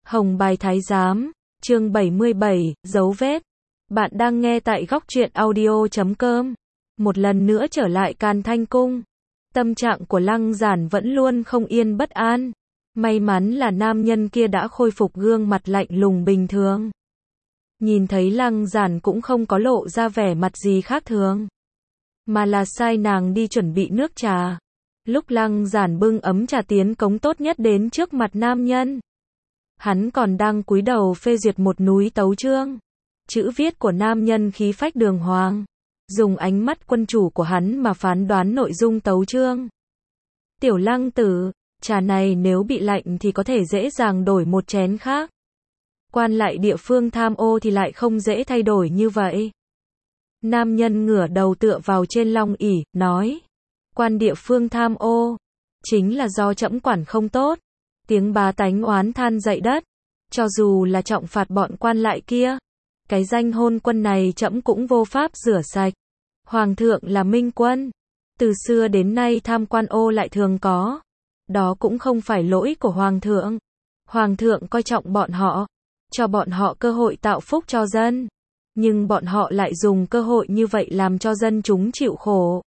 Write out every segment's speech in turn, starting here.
Hồng Bài Thái Giám, chương 77, dấu vết. Bạn đang nghe tại góc truyện audio.com. Một lần nữa trở lại Càn Thanh Cung. Tâm trạng của Lăng Giản vẫn luôn không yên bất an. May mắn là nam nhân kia đã khôi phục gương mặt lạnh lùng bình thường. Nhìn thấy Lăng Giản cũng không có lộ ra vẻ mặt gì khác thường, mà là sai nàng đi chuẩn bị nước trà. Lúc Lăng Giản bưng ấm trà tiến cống tốt nhất đến trước mặt nam nhân, hắn còn đang cúi đầu phê duyệt một núi tấu chương. Chữ viết của nam nhân khí phách đường hoàng, dùng ánh mắt quân chủ của hắn mà phán đoán nội dung tấu chương. Tiểu Lăng tử, trà này nếu bị lạnh thì có thể dễ dàng đổi một chén khác. Quan lại địa phương tham ô thì lại không dễ thay đổi như vậy. Nam nhân ngửa đầu tựa vào trên long ỷ, nói. Quan địa phương tham ô, chính là do trẫm quản không tốt. Tiếng bá tánh oán than dậy đất. Cho dù là trọng phạt bọn quan lại kia, cái danh hôn quân này trẫm cũng vô pháp rửa sạch. Hoàng thượng là minh quân, từ xưa đến nay tham quan ô lại thường có. Đó cũng không phải lỗi của hoàng thượng. Hoàng thượng coi trọng bọn họ, cho bọn họ cơ hội tạo phúc cho dân. Nhưng bọn họ lại dùng cơ hội như vậy làm cho dân chúng chịu khổ.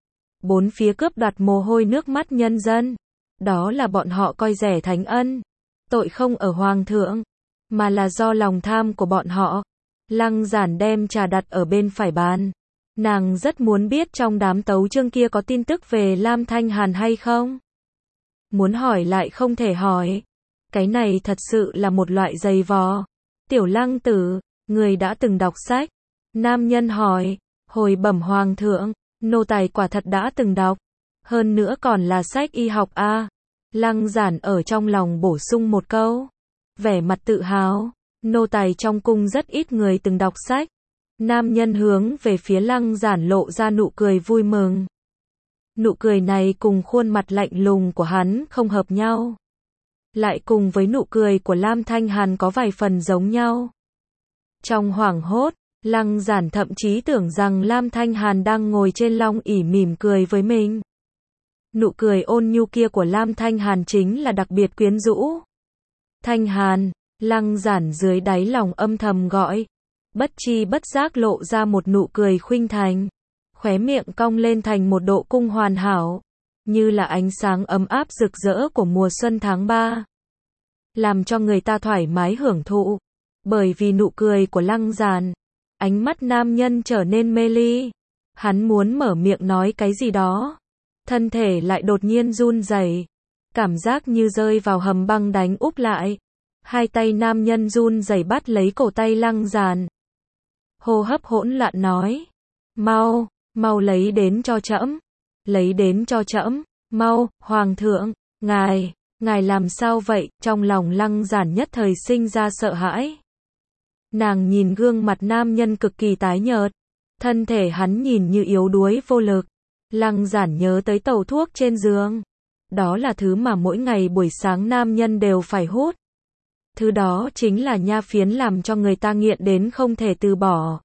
Bốn phía cướp đoạt mồ hôi nước mắt nhân dân. Đó là bọn họ coi rẻ thánh ân. Tội không ở hoàng thượng, mà là do lòng tham của bọn họ. Lăng Giản đem trà đặt ở bên phải bàn. Nàng rất muốn biết trong đám tấu chương kia có tin tức về Lam Thanh Hàn hay không. Muốn hỏi lại không thể hỏi. Cái này thật sự là một loại giày vò. Tiểu Lăng tử, người đã từng đọc sách. Nam nhân hỏi. Hồi bẩm hoàng thượng, nô tài quả thật đã từng đọc. Hơn nữa còn là sách y học a. Lăng Giản ở trong lòng bổ sung một câu. Vẻ mặt tự hào. Nô tài trong cung rất ít người từng đọc sách. Nam nhân hướng về phía Lăng Giản lộ ra nụ cười vui mừng. Nụ cười này cùng khuôn mặt lạnh lùng của hắn không hợp nhau. Lại cùng với nụ cười của Lam Thanh Hàn có vài phần giống nhau. Trong hoảng hốt, Lăng Giản thậm chí tưởng rằng Lam Thanh Hàn đang ngồi trên long ỷ mỉm cười với mình. Nụ cười ôn nhu kia của Lam Thanh Hàn chính là đặc biệt quyến rũ. Thanh Hàn, Lăng Giản dưới đáy lòng âm thầm gọi. Bất chi bất giác lộ ra một nụ cười khuynh thành. Khóe miệng cong lên thành một độ cung hoàn hảo. Như là ánh sáng ấm áp rực rỡ của mùa xuân tháng 3. Làm cho người ta thoải mái hưởng thụ. Bởi vì nụ cười của Lăng Giản, ánh mắt nam nhân trở nên mê ly. Hắn muốn mở miệng nói cái gì đó. Thân thể lại đột nhiên run rẩy. Cảm giác như rơi vào hầm băng đánh úp lại. Hai tay nam nhân run rẩy bắt lấy cổ tay Lăng Giản. Hô hấp hỗn loạn nói. Mau, mau lấy đến cho trẫm. Lấy đến cho trẫm, mau, hoàng thượng, ngài làm sao vậy? Trong lòng Lăng Giản nhất thời sinh ra sợ hãi. Nàng nhìn gương mặt nam nhân cực kỳ tái nhợt, thân thể hắn nhìn như yếu đuối vô lực. Lăng Giản nhớ tới tàu thuốc trên giường. Đó là thứ mà mỗi ngày buổi sáng nam nhân đều phải hút. Thứ đó chính là nha phiến làm cho người ta nghiện đến không thể từ bỏ.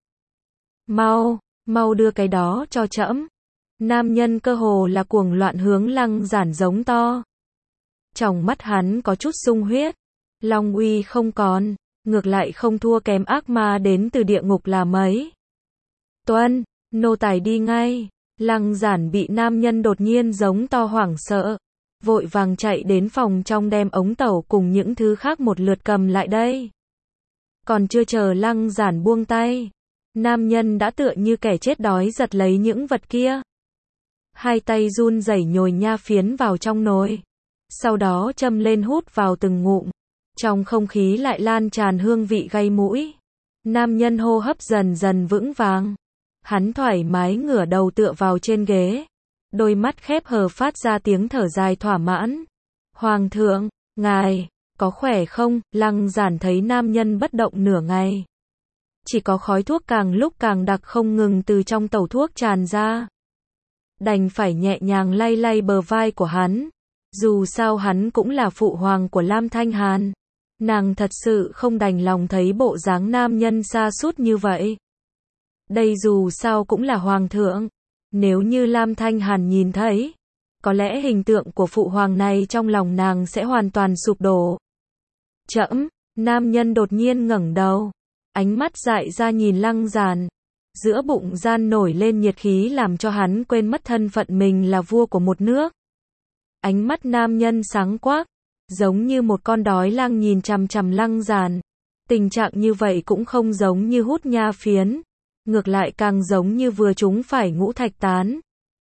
Mau, mau đưa cái đó cho trẫm. Nam nhân cơ hồ là cuồng loạn hướng Lăng Giản giống to. Trong mắt hắn có chút sung huyết. Long uy không còn, ngược lại không thua kém ác ma đến từ địa ngục là mấy. Tuân, nô tài đi ngay. Lăng Giản bị nam nhân đột nhiên giống to hoảng sợ. Vội vàng chạy đến phòng trong đem ống tẩu cùng những thứ khác một lượt cầm lại đây. Còn chưa chờ Lăng Giản buông tay, nam nhân đã tựa như kẻ chết đói giật lấy những vật kia. Hai tay run rẩy nhồi nha phiến vào trong nồi. Sau đó châm lên hút vào từng ngụm. Trong không khí lại lan tràn hương vị gây mũi. Nam nhân hô hấp dần dần vững vàng. Hắn thoải mái ngửa đầu tựa vào trên ghế. Đôi mắt khép hờ phát ra tiếng thở dài thỏa mãn. Hoàng thượng, ngài, có khỏe không? Lăng Giản thấy nam nhân bất động nửa ngày. Chỉ có khói thuốc càng lúc càng đặc không ngừng từ trong tẩu thuốc tràn ra. Đành phải nhẹ nhàng lay lay bờ vai của hắn. Dù sao hắn cũng là phụ hoàng của Lam Thanh Hàn. Nàng thật sự không đành lòng thấy bộ dáng nam nhân sa sút như vậy. Đây dù sao cũng là hoàng thượng. Nếu như Lam Thanh Hàn nhìn thấy, có lẽ hình tượng của phụ hoàng này trong lòng nàng sẽ hoàn toàn sụp đổ. Trẫm, Nam nhân đột nhiên ngẩng đầu, ánh mắt dại ra nhìn Lăng Giản. Giữa bụng gian nổi lên nhiệt khí làm cho hắn quên mất thân phận mình là vua của một nước. Ánh mắt nam nhân sáng quắc, giống như một con đói lang nhìn chằm chằm Lăng Giản. Tình trạng như vậy cũng không giống như hút nha phiến, ngược lại càng giống như vừa trúng phải ngũ thạch tán.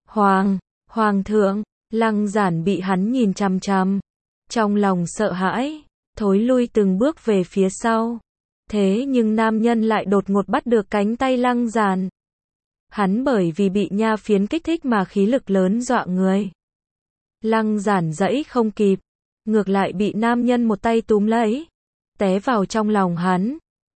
Hoàng thượng, Lăng Giản bị hắn nhìn chằm chằm, trong lòng sợ hãi, thối lui từng bước về phía sau. Thế nhưng nam nhân lại đột ngột bắt được cánh tay Lăng Giản. Hắn bởi vì bị nha phiến kích thích mà khí lực lớn dọa người. Lăng Giản giãy không kịp, ngược lại bị nam nhân một tay túm lấy, té vào trong lòng hắn.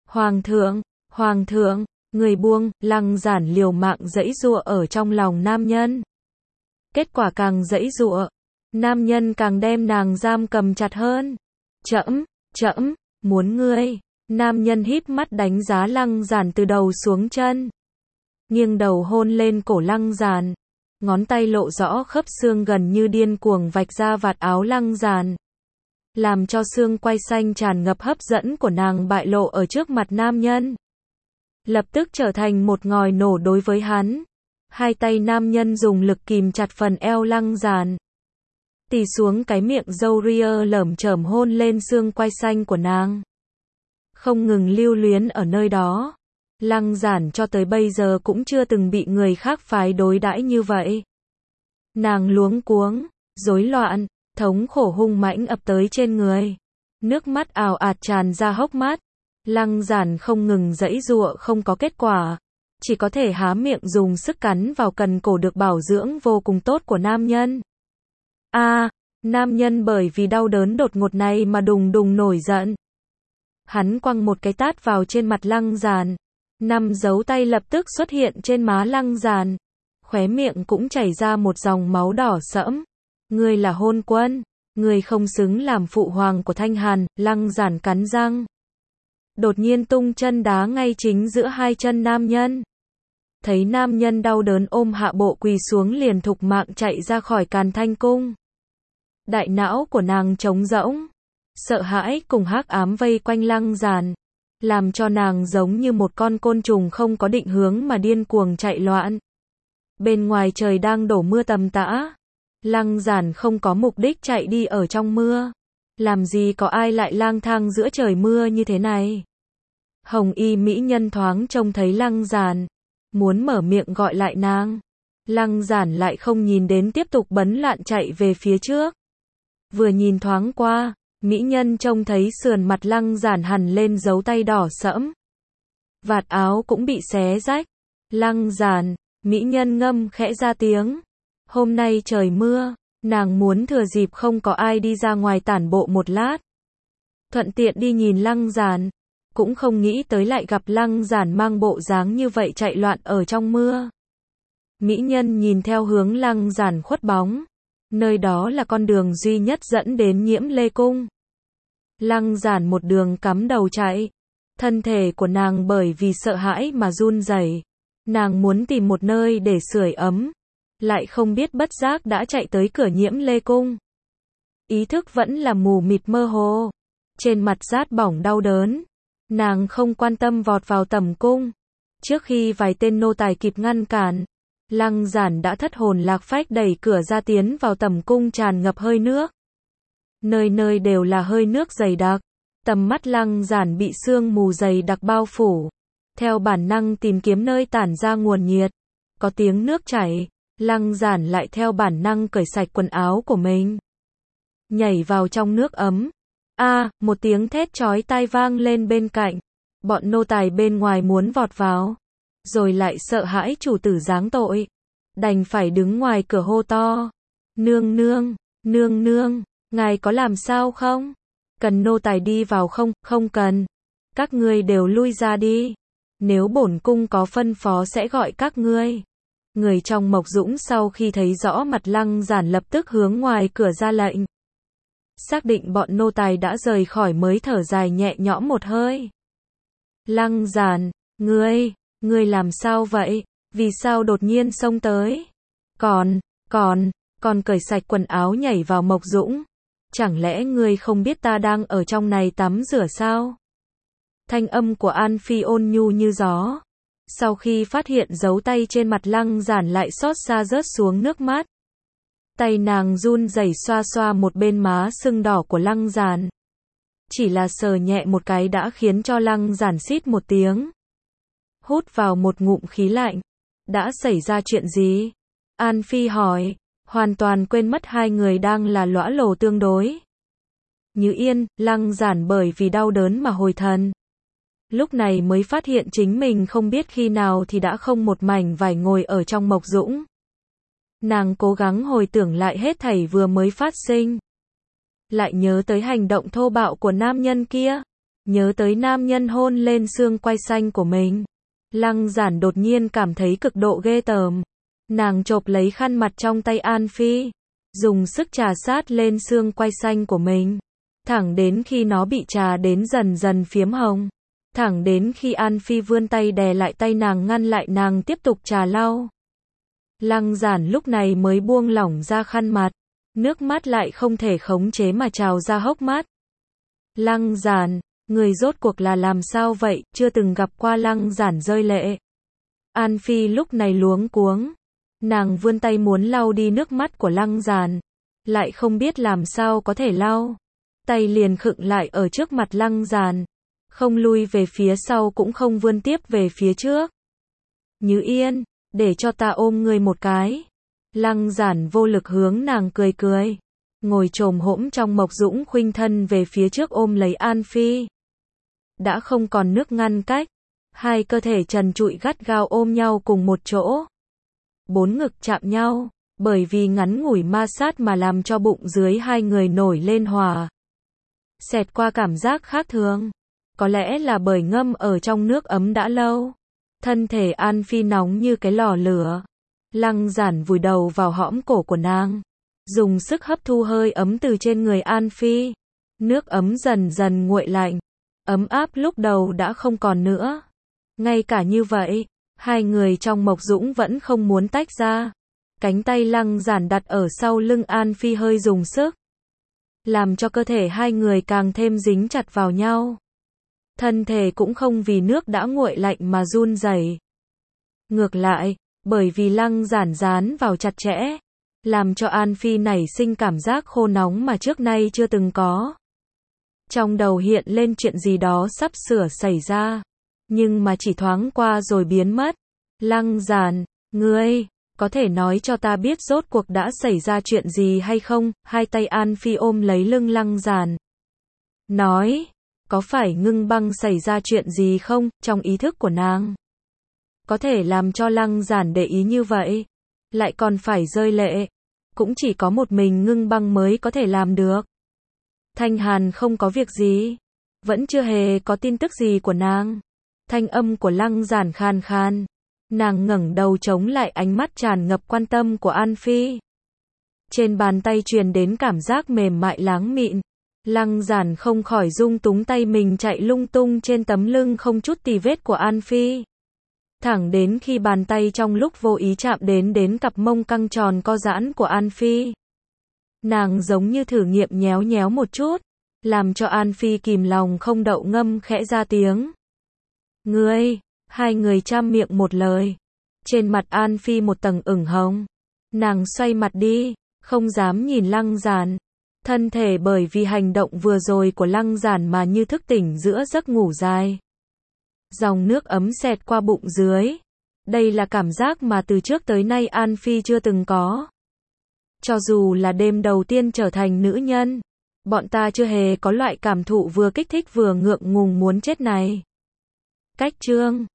Hoàng thượng, người buông. Lăng Giản liều mạng giãy giụa ở trong lòng nam nhân. Kết quả càng giãy giụa, nam nhân càng đem nàng giam cầm chặt hơn. Trẫm, muốn ngươi. Nam nhân híp mắt đánh giá Lăng Giản từ đầu xuống chân. Nghiêng đầu hôn lên cổ Lăng Giản. Ngón tay lộ rõ khớp xương gần như điên cuồng vạch ra vạt áo Lăng Giản. Làm cho xương quai xanh tràn ngập hấp dẫn của nàng bại lộ ở trước mặt nam nhân. Lập tức trở thành một ngòi nổ đối với hắn. Hai tay nam nhân dùng lực kìm chặt phần eo Lăng Giản. Tì xuống cái miệng râu ria lởm chởm hôn lên xương quai xanh của nàng. Không ngừng lưu luyến ở nơi đó. Lăng Giản cho tới bây giờ cũng chưa từng bị người khác phái đối đãi như vậy. Nàng luống cuống, rối loạn, thống khổ hung mãnh ập tới trên người. Nước mắt ào ạt tràn ra hốc mắt. Lăng Giản không ngừng giãy giụa không có kết quả. Chỉ có thể há miệng dùng sức cắn vào cần cổ được bảo dưỡng vô cùng tốt của nam nhân. Nam nhân bởi vì đau đớn đột ngột này mà đùng đùng nổi giận. Hắn quăng một cái tát vào trên mặt Lăng Giản. 5 dấu tay lập tức xuất hiện trên má Lăng Giản. Khóe miệng cũng chảy ra một dòng máu đỏ sẫm. Ngươi là hôn quân, ngươi không xứng làm phụ hoàng của Thanh Hàn. Lăng Giản cắn răng. Đột nhiên tung chân đá ngay chính giữa hai chân nam nhân. Thấy nam nhân đau đớn ôm hạ bộ quỳ xuống liền thục mạng chạy ra khỏi Càn Thanh Cung. Đại não của nàng trống rỗng. Sợ hãi cùng hắc ám vây quanh Lăng Giản. Làm cho nàng giống như một con côn trùng không có định hướng mà điên cuồng chạy loạn. Bên ngoài trời đang đổ mưa tầm tã. Lăng Giản không có mục đích chạy đi ở trong mưa. Làm gì có ai lại lang thang giữa trời mưa như thế này. Hồng y mỹ nhân thoáng trông thấy Lăng Giản. Muốn mở miệng gọi lại nàng. Lăng Giản lại không nhìn đến tiếp tục bấn loạn chạy về phía trước. Vừa nhìn thoáng qua, mỹ nhân trông thấy sườn mặt Lăng Giản hằn lên dấu tay đỏ sẫm. Vạt áo cũng bị xé rách. Lăng Giản, mỹ nhân ngâm khẽ ra tiếng. Hôm nay trời mưa, nàng muốn thừa dịp không có ai đi ra ngoài tản bộ một lát. Thuận tiện đi nhìn Lăng Giản. Cũng không nghĩ tới lại gặp Lăng Giản mang bộ dáng như vậy chạy loạn ở trong mưa. Mỹ nhân nhìn theo hướng Lăng Giản khuất bóng. Nơi đó là con đường duy nhất dẫn đến Nhiễm Lê Cung. Lăng Giản một đường cắm đầu chạy. Thân thể của nàng bởi vì sợ hãi mà run rẩy. Nàng muốn tìm một nơi để sưởi ấm. Lại không biết bất giác đã chạy tới cửa Nhiễm Lê Cung. Ý thức vẫn là mù mịt mơ hồ. Trên mặt rát bỏng đau đớn. Nàng không quan tâm vọt vào tẩm cung. Trước khi vài tên nô tài kịp ngăn cản, Lăng Giản đã thất hồn lạc phách đẩy cửa ra tiến vào tẩm cung tràn ngập hơi nước. Nơi nơi đều là hơi nước dày đặc. Tầm mắt Lăng Giản bị sương mù dày đặc bao phủ. Theo bản năng tìm kiếm nơi tản ra nguồn nhiệt. Có tiếng nước chảy, Lăng Giản lại theo bản năng cởi sạch quần áo của mình. Nhảy vào trong nước ấm. Một tiếng thét chói tai vang lên bên cạnh. Bọn nô tài bên ngoài muốn vọt vào. Rồi lại sợ hãi chủ tử giáng tội. Đành phải đứng ngoài cửa hô to. Nương nương, ngài có làm sao không? Cần nô tài đi vào không? Không cần. Các ngươi đều lui ra đi. Nếu bổn cung có phân phó sẽ gọi các ngươi. Người trong Mộc Dũng sau khi thấy rõ mặt Lăng Giản lập tức hướng ngoài cửa ra lệnh. Xác định bọn nô tài đã rời khỏi mới thở dài nhẹ nhõm một hơi. Lăng Giản, ngươi làm sao vậy? Vì sao đột nhiên xông tới? Còn cởi sạch quần áo nhảy vào Mộc Dũng. chẳng lẽ ngươi không biết ta đang ở trong này tắm rửa sao? Thanh âm của An Phi ôn nhu như gió. Sau khi phát hiện dấu tay trên mặt Lăng Giản lại xót xa rớt xuống nước mắt. Tay nàng run rẩy xoa xoa một bên má sưng đỏ của Lăng Giản. Chỉ là sờ nhẹ một cái đã khiến cho Lăng Giản xít một tiếng. Hút vào một ngụm khí lạnh. Đã xảy ra chuyện gì? An Phi hỏi, hoàn toàn quên mất hai người đang là lõa lồ tương đối. Như Yên, Lăng Giản bởi vì đau đớn mà hồi thần. Lúc này mới phát hiện chính mình không biết khi nào thì đã không một mảnh vải ngồi ở trong Mộc Dũng. Nàng cố gắng hồi tưởng lại hết thảy vừa mới phát sinh. Lại nhớ tới hành động thô bạo của nam nhân kia. Nhớ tới nam nhân hôn lên xương quai xanh của mình. Lăng Giản đột nhiên cảm thấy cực độ ghê tởm. Nàng chộp lấy khăn mặt trong tay An Phi. Dùng sức trà sát lên xương quai xanh của mình. Thẳng đến khi nó bị trà đến dần dần phiếm hồng. Thẳng đến khi An Phi vươn tay đè lại tay nàng ngăn lại nàng tiếp tục trà lau. Lăng Giản lúc này mới buông lỏng ra khăn mặt. Nước mắt lại không thể khống chế mà trào ra hốc mắt. Lăng Giản, người rốt cuộc là làm sao vậy? Chưa từng gặp qua Lăng Giản rơi lệ. An Phi lúc này luống cuống. Nàng vươn tay muốn lau đi nước mắt của Lăng Giản. Lại không biết làm sao có thể lau. Tay liền khựng lại ở trước mặt Lăng Giản. Không lui về phía sau cũng không vươn tiếp về phía trước. Như Yên, để cho ta ôm ngươi một cái. Lăng Giản vô lực hướng nàng cười cười. Ngồi chồm hỗn trong Mộc Dũng khuynh thân về phía trước ôm lấy An Phi. Đã không còn nước ngăn cách. Hai cơ thể trần trụi gắt gao ôm nhau cùng một chỗ. Bốn ngực chạm nhau. Bởi vì ngắn ngủi ma sát mà làm cho bụng dưới hai người nổi lên hỏa. Xẹt qua cảm giác khác thường. Có lẽ là bởi ngâm ở trong nước ấm đã lâu. Thân thể An Phi nóng như cái lò lửa. Lăng Giản vùi đầu vào hõm cổ của nàng. Dùng sức hấp thu hơi ấm từ trên người An Phi. Nước ấm dần dần nguội lạnh. Ấm áp lúc đầu đã không còn nữa. Ngay cả như vậy, hai người trong Mộc Dũng vẫn không muốn tách ra. Cánh tay Lăng Giản đặt ở sau lưng An Phi hơi dùng sức. Làm cho cơ thể hai người càng thêm dính chặt vào nhau. Thân thể cũng không vì nước đã nguội lạnh mà run rẩy. Ngược lại, bởi vì Lăng Giản dán vào chặt chẽ, làm cho An Phi nảy sinh cảm giác khô nóng mà trước nay chưa từng có. Trong đầu hiện lên chuyện gì đó sắp sửa xảy ra, nhưng mà chỉ thoáng qua rồi biến mất. Lăng Giản, ngươi, có thể nói cho ta biết rốt cuộc đã xảy ra chuyện gì hay không? Hai tay An Phi ôm lấy lưng Lăng Giản. Nói, có phải Ngưng Băng xảy ra chuyện gì không? Trong ý thức của nàng. Có thể làm cho Lăng Giản để ý như vậy. Lại còn phải rơi lệ. Cũng chỉ có một mình Ngưng Băng mới có thể làm được. Thanh Hàn không có việc gì. Vẫn chưa hề có tin tức gì của nàng. Thanh âm của Lăng Giản khan khan. Nàng ngẩng đầu chống lại ánh mắt tràn ngập quan tâm của An Phi. Trên bàn tay truyền đến cảm giác mềm mại láng mịn. Lăng Giản không khỏi rung túng tay mình chạy lung tung trên tấm lưng không chút tì vết của An Phi. Thẳng đến khi bàn tay trong lúc vô ý chạm đến cặp mông căng tròn co giãn của An Phi. Nàng giống như thử nghiệm nhéo nhéo một chút, làm cho An Phi kìm lòng không đậu ngâm khẽ ra tiếng. Ngươi, hai người chăm miệng một lời. Trên mặt An Phi một tầng ửng hồng. Nàng xoay mặt đi, không dám nhìn Lăng Giản. Thân thể bởi vì hành động vừa rồi của Lăng Giản mà như thức tỉnh giữa giấc ngủ dài. Dòng nước ấm xẹt qua bụng dưới. Đây là cảm giác mà từ trước tới nay An Phi chưa từng có. Cho dù là đêm đầu tiên trở thành nữ nhân, bọn ta chưa hề có loại cảm thụ vừa kích thích vừa ngượng ngùng muốn chết này. Cách chương